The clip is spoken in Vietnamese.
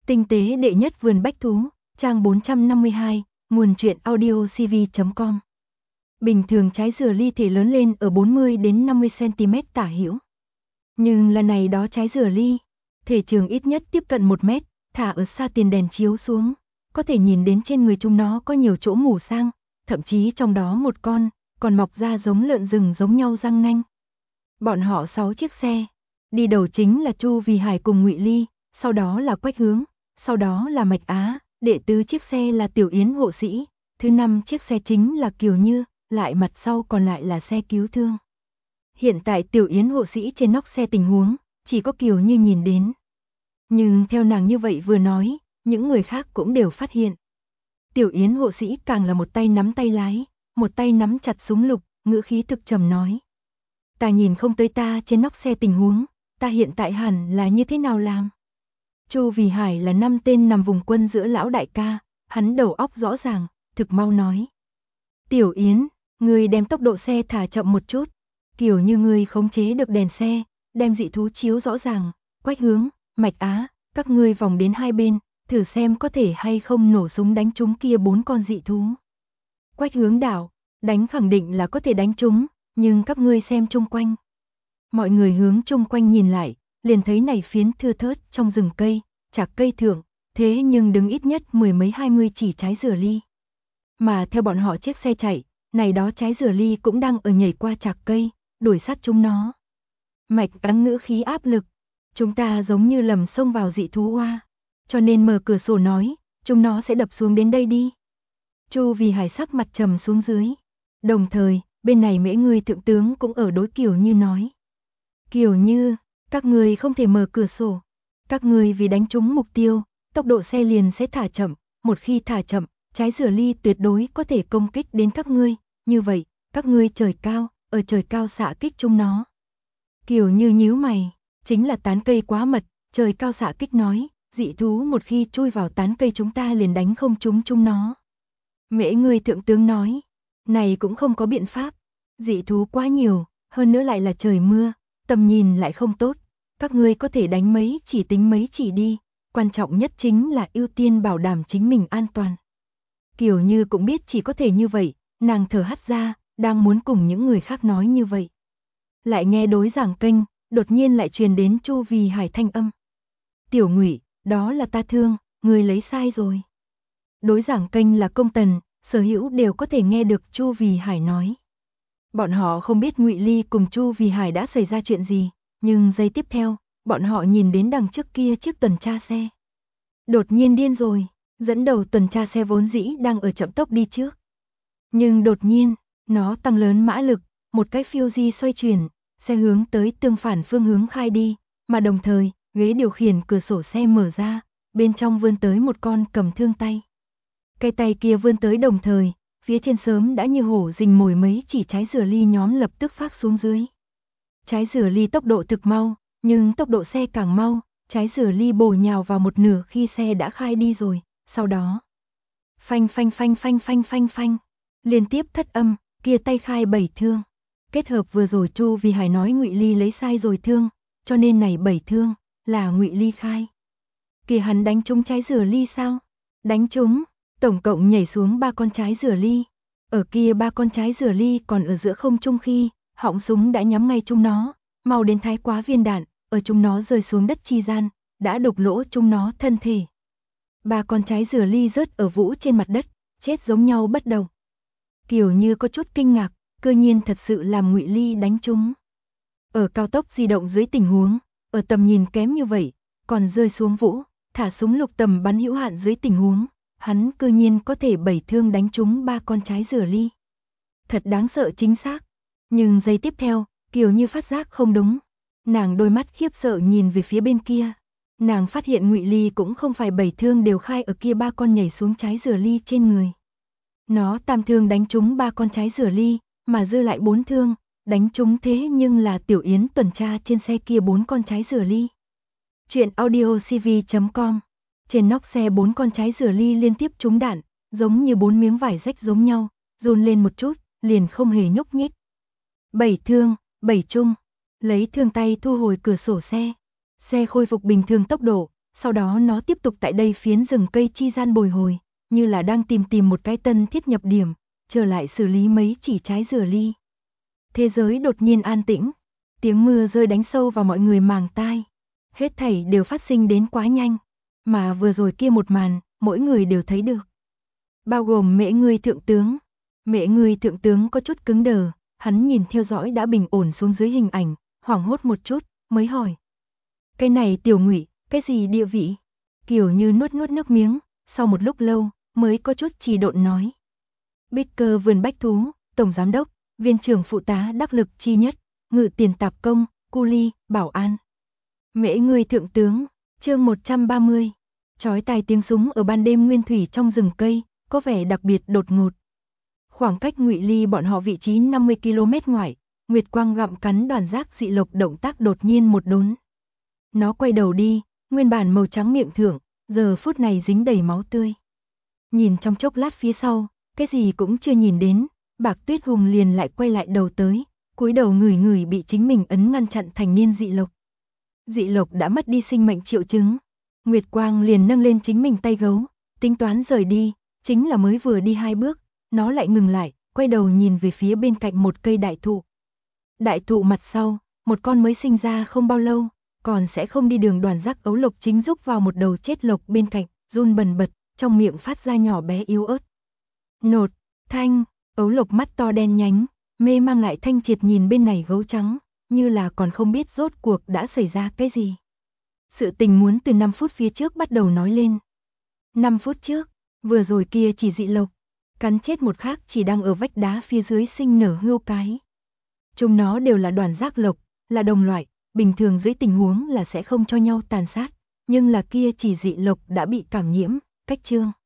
Tinh tế đệ nhất vườn bách thú, trang 452, nguồn truyện audiocv.com. Bình thường trái dừa ly thể lớn lên ở 40 đến 50 cm tả hữu. Nhưng lần này đó trái dừa ly, thể trường ít nhất tiếp cận 1 mét, thả ở xa tiền đèn chiếu xuống, có thể nhìn đến trên người chúng nó có nhiều chỗ mù sang, thậm chí trong đó một con còn mọc ra giống lợn rừng giống nhau răng nanh. Bọn họ 6 chiếc xe, đi đầu chính là Chu Vì Hải cùng Ngụy Ly, sau đó là Quách Hướng, sau đó là Mạch Á, đệ tứ chiếc xe là Tiểu Yến hộ sĩ, thứ 5 chiếc xe chính là Kiều Như, lại mặt sau còn lại là xe cứu thương. Hiện tại Tiểu Yến hộ sĩ trên nóc xe tình huống, chỉ có Kiều Như nhìn đến. Nhưng theo nàng như vậy vừa nói, những người khác cũng đều phát hiện. Tiểu Yến hộ sĩ càng là một tay nắm tay lái, một tay nắm chặt súng lục, ngữ khí thực trầm nói. Ta nhìn không tới ta trên nóc xe tình huống, ta hiện tại hẳn là như thế nào làm? Chu Vì Hải là 5 tên nằm vùng quân giữa lão đại ca, hắn đầu óc rõ ràng, thực mau nói. Tiểu Yến, ngươi đem tốc độ xe thả chậm một chút, kiểu như ngươi khống chế được đèn xe, đem dị thú chiếu rõ ràng, Quách Hướng, Mạch Á, các ngươi vòng đến hai bên, thử xem có thể hay không nổ súng đánh trúng kia 4 con dị thú. Quách Hướng đảo, đánh khẳng định là có thể đánh trúng, nhưng các ngươi xem chung quanh. Mọi người hướng chung quanh nhìn lại, liền thấy này phiến thưa thớt trong rừng cây, chạc cây thượng, thế nhưng đứng ít nhất 10 mấy 20 chỉ trái dừa ly. Mà theo bọn họ chiếc xe chạy, này đó trái dừa ly cũng đang ở nhảy qua chạc cây, đuổi sát chúng nó. Mạch Á ngữ khí áp lực, chúng ta giống như lầm xông vào dị thú oa, cho nên mở cửa sổ nói, chúng nó sẽ đập xuống đến đây đi. Chu Vì Hải sắc mặt trầm xuống dưới. Đồng thời, bên này Mễ Ngươi thượng tướng cũng ở đối Kiều Như nói. Kiều Như, các ngươi không thể mở cửa sổ. Các ngươi vì đánh trúng mục tiêu, tốc độ xe liền sẽ thả chậm, một khi thả chậm, trái dừa ly tuyệt đối có thể công kích đến các ngươi, như vậy, các ngươi trời cao, ở trời cao xạ kích chúng nó. Kiều Như nhíu mày, chính là tán cây quá mật, trời cao xạ kích nói, dị thú một khi chui vào tán cây chúng ta liền đánh không trúng chúng nó. Mễ Ngươi thượng tướng nói, này cũng không có biện pháp, dị thú quá nhiều, hơn nữa lại là trời mưa, tầm nhìn lại không tốt, các ngươi có thể đánh mấy chỉ tính mấy chỉ đi, quan trọng nhất chính là ưu tiên bảo đảm chính mình an toàn. Kiều Như cũng biết chỉ có thể như vậy, nàng thở hắt ra, đang muốn cùng những người khác nói như vậy. Lại nghe đối giảng kênh, đột nhiên lại truyền đến Chu Vì Hải thanh âm. Tiểu Ngụy, đó là ta thương, ngươi lấy sai rồi. Đối giảng kênh là công tần, sở hữu đều có thể nghe được Chu Vì Hải nói. Bọn họ không biết Ngụy Ly cùng Chu Vì Hải đã xảy ra chuyện gì, nhưng giây tiếp theo, bọn họ nhìn đến đằng trước kia chiếc tuần tra xe. Đột nhiên điên rồi, dẫn đầu tuần tra xe vốn dĩ đang ở chậm tốc đi trước. Nhưng đột nhiên, nó tăng lớn mã lực, một cái phiêu di xoay chuyển, xe hướng tới tương phản phương hướng khai đi, mà đồng thời, ghế điều khiển cửa sổ xe mở ra, bên trong vươn tới một con cầm thương tay. Cái tay kia vươn tới đồng thời, phía trên sớm đã như hổ rình mồi mấy chỉ trái dừa ly nhóm lập tức phát xuống dưới. Trái dừa ly tốc độ thực mau, nhưng tốc độ xe càng mau, trái dừa ly bổ nhào vào một nửa khi xe đã khai đi rồi, sau đó phanh phanh phanh phanh phanh phanh phanh, liên tiếp thất âm, kia tay khai 7 thương. Kết hợp vừa rồi Chu Vì Hải nói Ngụy Ly lấy sai rồi thương, cho nên này 7 thương là Ngụy Ly khai. Kìa hắn đánh trúng trái dừa ly sao? Đánh trúng, tổng cộng nhảy xuống 3 con trái dừa ly. Ở kia 3 con trái dừa ly còn ở giữa không trung khi, họng súng đã nhắm ngay chúng nó, mau đến thái quá viên đạn, ở chúng nó rơi xuống đất chi gian, đã đục lỗ chúng nó thân thể. 3 con trái dừa ly rớt ở vũ trên mặt đất, chết giống nhau bất động. Kiều Như có chút kinh ngạc, cơ nhiên thật sự làm Ngụy Ly đánh trúng. Ở cao tốc di động dưới tình huống, ở tầm nhìn kém như vậy, còn rơi xuống vũ, thả súng lục tầm bắn hữu hạn dưới tình huống, hắn cơ nhiên có thể 7 thương đánh trúng 3 con trái dừa ly. Thật đáng sợ chính xác. Nhưng giây tiếp theo, Kiều Như phát giác không đúng. Nàng đôi mắt khiếp sợ nhìn về phía bên kia. Nàng phát hiện Ngụy Ly cũng không phải 7 thương đều khai ở kia 3 con nhảy xuống trái dừa ly trên người. Nó tam thương đánh trúng 3 con trái dừa ly, mà dư lại 4 thương, đánh trúng thế nhưng là Tiểu Yến tuần tra trên xe kia 4 con trái dừa ly. Chuyện audiocv.com. Trên nóc xe 4 con trái dừa ly liên tiếp trúng đạn, giống như 4 miếng vải rách giống nhau, run lên một chút, liền không hề nhúc nhích. 7 thương, 7 chung, lấy thương tay thu hồi cửa sổ xe. Xe khôi phục bình thường tốc độ, sau đó nó tiếp tục tại đây phiến rừng cây chi gian bồi hồi, như là đang tìm một cái tân thiết nhập điểm, trở lại xử lý mấy chỉ trái dừa ly. Thế giới đột nhiên an tĩnh, tiếng mưa rơi đánh sâu vào mọi người màng tai. Hết thảy đều phát sinh đến quá nhanh, mà vừa rồi kia một màn, mỗi người đều thấy được. Bao gồm Mễ Ngươi thượng tướng. Mễ Ngươi thượng tướng có chút cứng đờ, hắn nhìn theo dõi đã bình ổn xuống dưới hình ảnh, hoảng hốt một chút, mới hỏi. Cái này Tiểu Ngụy, cái gì địa vị? Kiểu như nuốt nước miếng, sau một lúc lâu, mới có chút trì độn nói. Bích Cơ vườn bách thú, tổng giám đốc, viên trưởng phụ tá đắc lực chi nhất, ngự tiền tạp công, cu ly, bảo an. Mễ Ngươi thượng tướng, chương 130. Chói tai tiếng súng ở ban đêm nguyên thủy trong rừng cây, có vẻ đặc biệt đột ngột. Khoảng cách Ngụy Ly bọn họ vị trí 50 km ngoại, Nguyệt Quang gặm cắn đoàn giác dị lộc động tác đột nhiên một đốn. Nó quay đầu đi, nguyên bản màu trắng miệng thượng, giờ phút này dính đầy máu tươi. Nhìn trong chốc lát phía sau, cái gì cũng chưa nhìn đến, Bạc Tuyết Hùng liền lại quay lại đầu tới, cúi đầu ngửi bị chính mình ấn ngăn chặn thành niên dị lộc. Dị lộc đã mất đi sinh mệnh triệu chứng. Nguyệt Quang liền nâng lên chính mình tay gấu, tính toán rời đi, chính là mới vừa đi 2 bước, nó lại ngừng lại, quay đầu nhìn về phía bên cạnh một cây đại thụ. Đại thụ mặt sau, một con mới sinh ra không bao lâu, còn sẽ không đi đường đoàn giác ấu lộc chính rúc vào một đầu chết lộc bên cạnh, run bần bật, trong miệng phát ra nhỏ bé yếu ớt. Nột, thanh, ấu lộc mắt to đen nhánh, mê mang lại thanh triệt nhìn bên này gấu trắng, như là còn không biết rốt cuộc đã xảy ra cái gì. Sự tình muốn từ 5 phút phía trước bắt đầu nói lên. 5 phút trước, vừa rồi kia chỉ dị lộc, cắn chết một khác chỉ đang ở vách đá phía dưới sinh nở hươu cái. Chúng nó đều là đoàn giác lộc, là đồng loại, bình thường dưới tình huống là sẽ không cho nhau tàn sát, nhưng là kia chỉ dị lộc đã bị cảm nhiễm, cách trương.